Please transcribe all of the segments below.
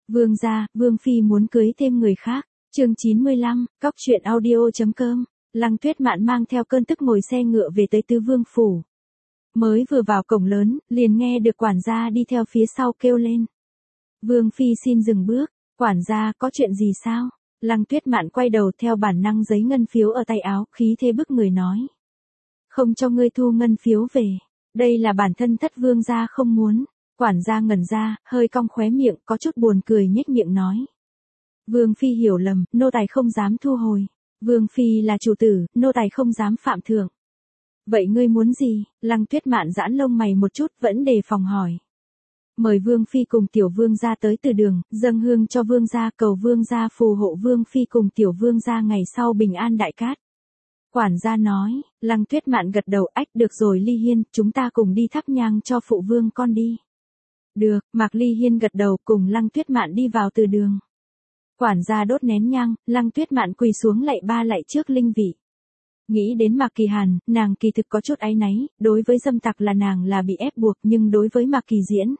Vương gia, Vương Phi muốn cưới thêm người khác. Chương 95, coctruyện.audio.com. Lăng Tuyết Mạn mang theo cơn tức ngồi xe ngựa về tới Tứ Vương phủ. Mới vừa vào cổng lớn, liền nghe được quản gia đi theo phía sau kêu lên. Vương Phi xin dừng bước. Quản gia, có chuyện gì sao? Lăng Tuyết Mạn quay đầu theo bản năng giấy ngân phiếu ở tay áo, khí thế bức người nói. Không cho ngươi thu ngân phiếu về. Đây là bản thân thất vương gia không muốn. Quản gia ngẩn ra, hơi cong khóe miệng, có chút buồn cười nhếch miệng nói. Vương Phi hiểu lầm, nô tài không dám thu hồi. Vương Phi là chủ tử, nô tài không dám phạm thượng. Vậy ngươi muốn gì? Lăng Tuyết Mạn giãn lông mày một chút, vẫn đề phòng hỏi. Mời Vương Phi cùng tiểu vương gia tới từ đường, dâng hương cho vương gia, cầu vương gia phù hộ Vương Phi cùng tiểu vương gia ngày sau bình an đại cát. Quản gia nói. Lăng Tuyết Mạn gật đầu, ách, được rồi Ly Hiên, chúng ta cùng đi thắp nhang cho phụ vương con đi. Được, Mạc Ly Hiên gật đầu, cùng Lăng Tuyết Mạn đi vào từ đường. Quản gia đốt nén nhang, Lăng Tuyết Mạn quỳ xuống lạy ba lạy trước linh vị. Nghĩ đến Mạc Kỳ Hàn, nàng kỳ thực có chút áy náy, đối với dâm tặc là nàng là bị ép buộc, nhưng đối với Mạc Kỳ Diễn.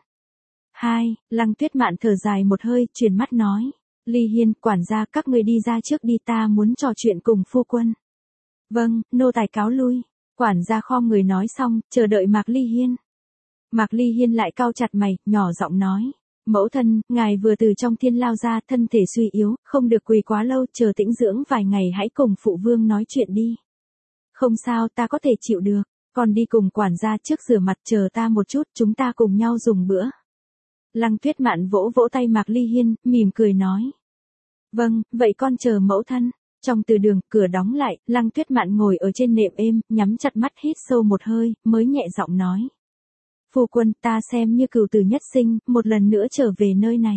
Lăng Tuyết Mạn thở dài một hơi, chuyển mắt nói. Ly Hiên, quản gia, các người đi ra trước đi, ta muốn trò chuyện cùng phu quân. Vâng, nô tài cáo lui. Quản gia khom người nói xong, chờ đợi Mạc Ly Hiên. Mạc Ly Hiên lại cau chặt mày, nhỏ giọng nói. Mẫu thân, ngài vừa từ trong thiên lao ra, thân thể suy yếu, không được quỳ quá lâu, chờ tĩnh dưỡng vài ngày hãy cùng phụ vương nói chuyện đi. Không sao, ta có thể chịu được, con đi cùng quản gia trước rửa mặt, chờ ta một chút, chúng ta cùng nhau dùng bữa. Lăng Tuyết Mạn vỗ vỗ tay Mạc Ly Hiên, mỉm cười nói. Vâng, vậy con chờ mẫu thân. Trong từ đường, cửa đóng lại, Lăng Tuyết Mạn ngồi ở trên nệm êm, nhắm chặt mắt hít sâu một hơi, mới nhẹ giọng nói. Phu quân, ta xem như cửu tử nhất sinh, một lần nữa trở về nơi này.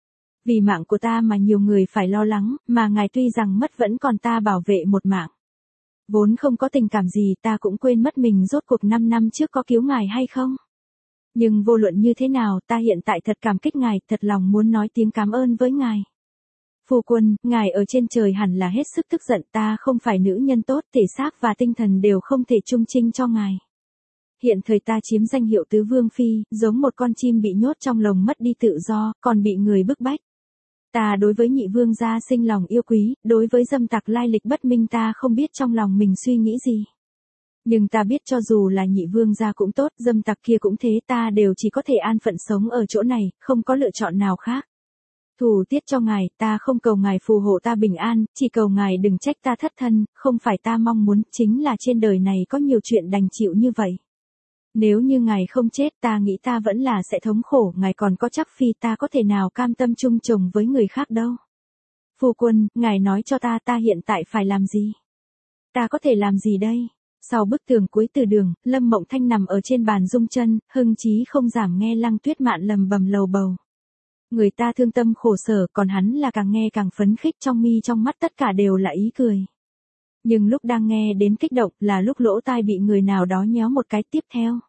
Vì mạng của ta mà nhiều người phải lo lắng, mà ngài tuy rằng mất vẫn còn ta bảo vệ một mạng. Vốn không có tình cảm gì, ta cũng quên mất mình rốt cuộc 5 năm trước có cứu ngài hay không. Nhưng vô luận như thế nào, ta hiện tại thật cảm kích ngài, thật lòng muốn nói tiếng cảm ơn với ngài. Phu quân, ngài ở trên trời hẳn là hết sức tức giận, ta không phải nữ nhân tốt, thể xác và tinh thần đều không thể trung trinh cho ngài. Hiện thời ta chiếm danh hiệu Tứ Vương Phi, giống một con chim bị nhốt trong lồng mất đi tự do, còn bị người bức bách. Ta đối với nhị vương gia sinh lòng yêu quý, đối với dâm tặc lai lịch bất minh ta không biết trong lòng mình suy nghĩ gì. Nhưng ta biết cho dù là nhị vương gia cũng tốt, dâm tặc kia cũng thế, ta đều chỉ có thể an phận sống ở chỗ này, không có lựa chọn nào khác. Thủ tiết cho ngài, ta không cầu ngài phù hộ ta bình an, chỉ cầu ngài đừng trách ta thất thân, không phải ta mong muốn, chính là trên đời này có nhiều chuyện đành chịu như vậy. Nếu như ngài không chết, ta nghĩ ta vẫn là sẽ thống khổ, ngài còn có chắc Phi, ta có thể nào cam tâm chung chồng với người khác đâu. Phu quân, ngài nói cho ta hiện tại phải làm gì? Ta có thể làm gì đây? Sau bức tường cuối từ đường, Lâm Mộng Thanh nằm ở trên bàn rung chân, hưng trí không giảm nghe Lăng Tuyết Mạn lầm bầm lầu bầu. Người ta thương tâm khổ sở, còn hắn là càng nghe càng phấn khích, trong mi trong mắt tất cả đều là ý cười. Nhưng lúc đang nghe đến kích động là lúc lỗ tai bị người nào đó nhéo một cái tiếp theo.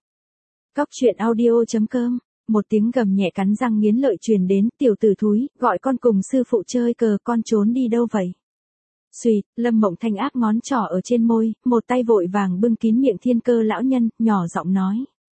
Coctruyện.audio.com. Một tiếng gầm nhẹ cắn răng nghiến lợi truyền đến, tiểu tử thúi, gọi con cùng sư phụ chơi cờ, con trốn đi đâu vậy? Xuỵt, Lâm Mộng Thanh áp ngón trỏ ở trên môi, một tay vội vàng bưng kín miệng Thiên Cơ lão nhân, nhỏ giọng nói.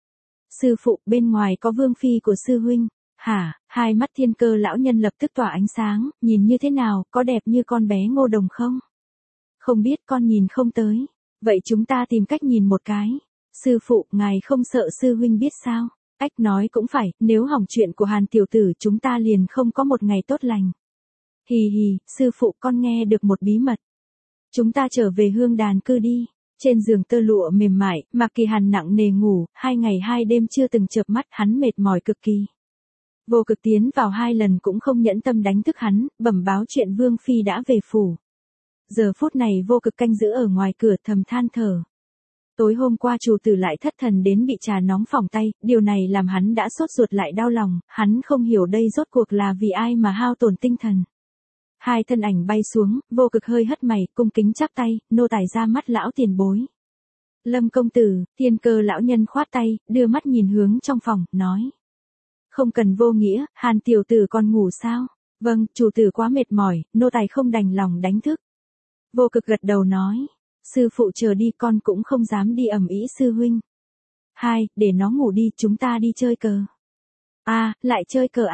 Sư phụ, bên ngoài có Vương Phi của sư huynh. Hả? Hai mắt Thiên Cơ lão nhân lập tức tỏa ánh sáng, nhìn như thế nào, có đẹp như con bé Ngô Đồng không? Không biết, con nhìn không tới. Vậy chúng ta tìm cách nhìn một cái. Sư phụ, ngài không sợ sư huynh biết sao? Ách, nói cũng phải, nếu hỏng chuyện của Hàn tiểu tử chúng ta liền không có một ngày tốt lành. Hì hì, sư phụ, con nghe được một bí mật. Chúng ta trở về Hương Đàn cư đi. Trên giường tơ lụa mềm mại, Mạc Kỳ Hàn nặng nề ngủ, 2 ngày 2 đêm chưa từng chợp mắt, hắn mệt mỏi cực kỳ. Vô Cực tiến vào 2 lần cũng không nhẫn tâm đánh thức hắn, bẩm báo chuyện Vương Phi đã về phủ. Giờ phút này Vô Cực canh giữ ở ngoài cửa thầm than thở. Tối hôm qua chủ tử lại thất thần đến bị trà nóng phỏng tay, điều này làm hắn đã sốt ruột lại đau lòng, hắn không hiểu đây rốt cuộc là vì ai mà hao tổn tinh thần. 2 thân ảnh bay xuống, Vô Cực hơi hất mày, cung kính chắp tay, nô tài ra mắt lão tiền bối. Lâm công tử, Thiên Cơ lão nhân khoát tay, đưa mắt nhìn hướng trong phòng, nói. Không cần vô nghĩa, Hàn tiểu tử còn ngủ sao? Vâng, chủ tử quá mệt mỏi, nô tài không đành lòng đánh thức. Vô Cực gật đầu nói. Sư phụ chờ đi, con cũng không dám đi ầm ĩ sư huynh. Để nó ngủ đi, chúng ta đi chơi cờ. Lại chơi cờ à?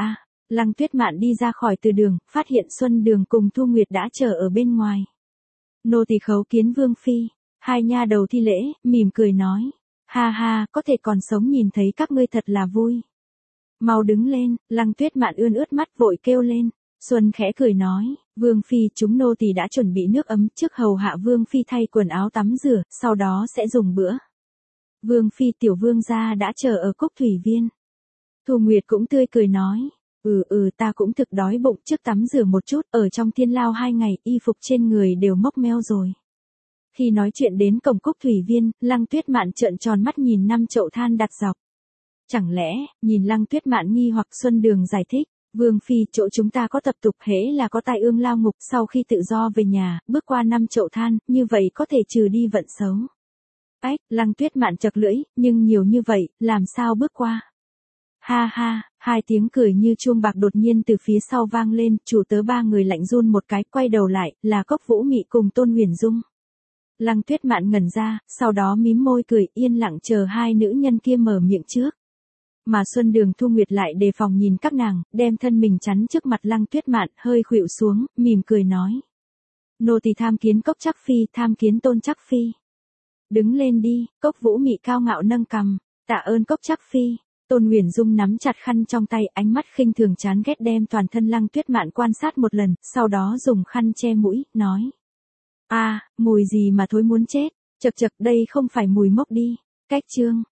Lăng Tuyết Mạn đi ra khỏi từ đường, phát hiện Xuân Đường cùng Thu Nguyệt đã chờ ở bên ngoài. Nô tỳ khấu kiến Vương Phi, hai nha đầu thi lễ, mỉm cười nói. Ha ha, có thể còn sống nhìn thấy các ngươi thật là vui. Mau đứng lên, Lăng Tuyết Mạn ươn ướt mắt vội kêu lên. Xuân khẽ cười nói, Vương Phi chúng nô tỳ đã chuẩn bị nước ấm trước hầu hạ Vương Phi thay quần áo tắm rửa, sau đó sẽ dùng bữa. Vương Phi tiểu vương gia đã chờ ở Cúc Thủy Viên. Thu Nguyệt cũng tươi cười nói, ta cũng thực đói bụng trước tắm rửa một chút, ở trong thiên lao 2 ngày, y phục trên người đều mốc meo rồi. Khi nói chuyện đến cổng Cúc Thủy Viên, Lăng Tuyết Mạn trợn tròn mắt nhìn 5 chậu than đặt dọc. Chẳng lẽ, nhìn Lăng Tuyết Mạn nghi hoặc Xuân Đường giải thích, Vương Phi chỗ chúng ta có tập tục hễ là có tai ương lao ngục sau khi tự do về nhà, bước qua 5 chậu than, như vậy có thể trừ đi vận xấu. Ách, Lăng Tuyết Mạn chật lưỡi, nhưng nhiều như vậy, làm sao bước qua? Ha ha, hai tiếng cười như chuông bạc đột nhiên từ phía sau vang lên, chủ tớ 3 người lạnh run một cái, quay đầu lại, là Cốc Vũ Mị cùng Tôn Huyền Dung. Lăng Tuyết Mạn ngẩn ra, sau đó mím môi cười, yên lặng chờ hai nữ nhân kia mở miệng trước. Mà Xuân Đường Thu Nguyệt lại đề phòng nhìn các nàng, đem thân mình chắn trước mặt Lăng Tuyết Mạn, hơi khuỵu xuống, mỉm cười nói. Nô tỳ tham kiến Cốc Trắc Phi, tham kiến Tôn Trắc Phi. Đứng lên đi, Cốc Vũ Mị cao ngạo nâng cằm, tạ ơn Cốc Trắc Phi. Tôn Huyền Dung nắm chặt khăn trong tay, ánh mắt khinh thường chán ghét đem toàn thân Lăng Tuyết Mạn quan sát một lần, sau đó dùng khăn che mũi, nói. Mùi gì mà thối muốn chết, chậc chậc đây không phải mùi mốc đi. Cách chương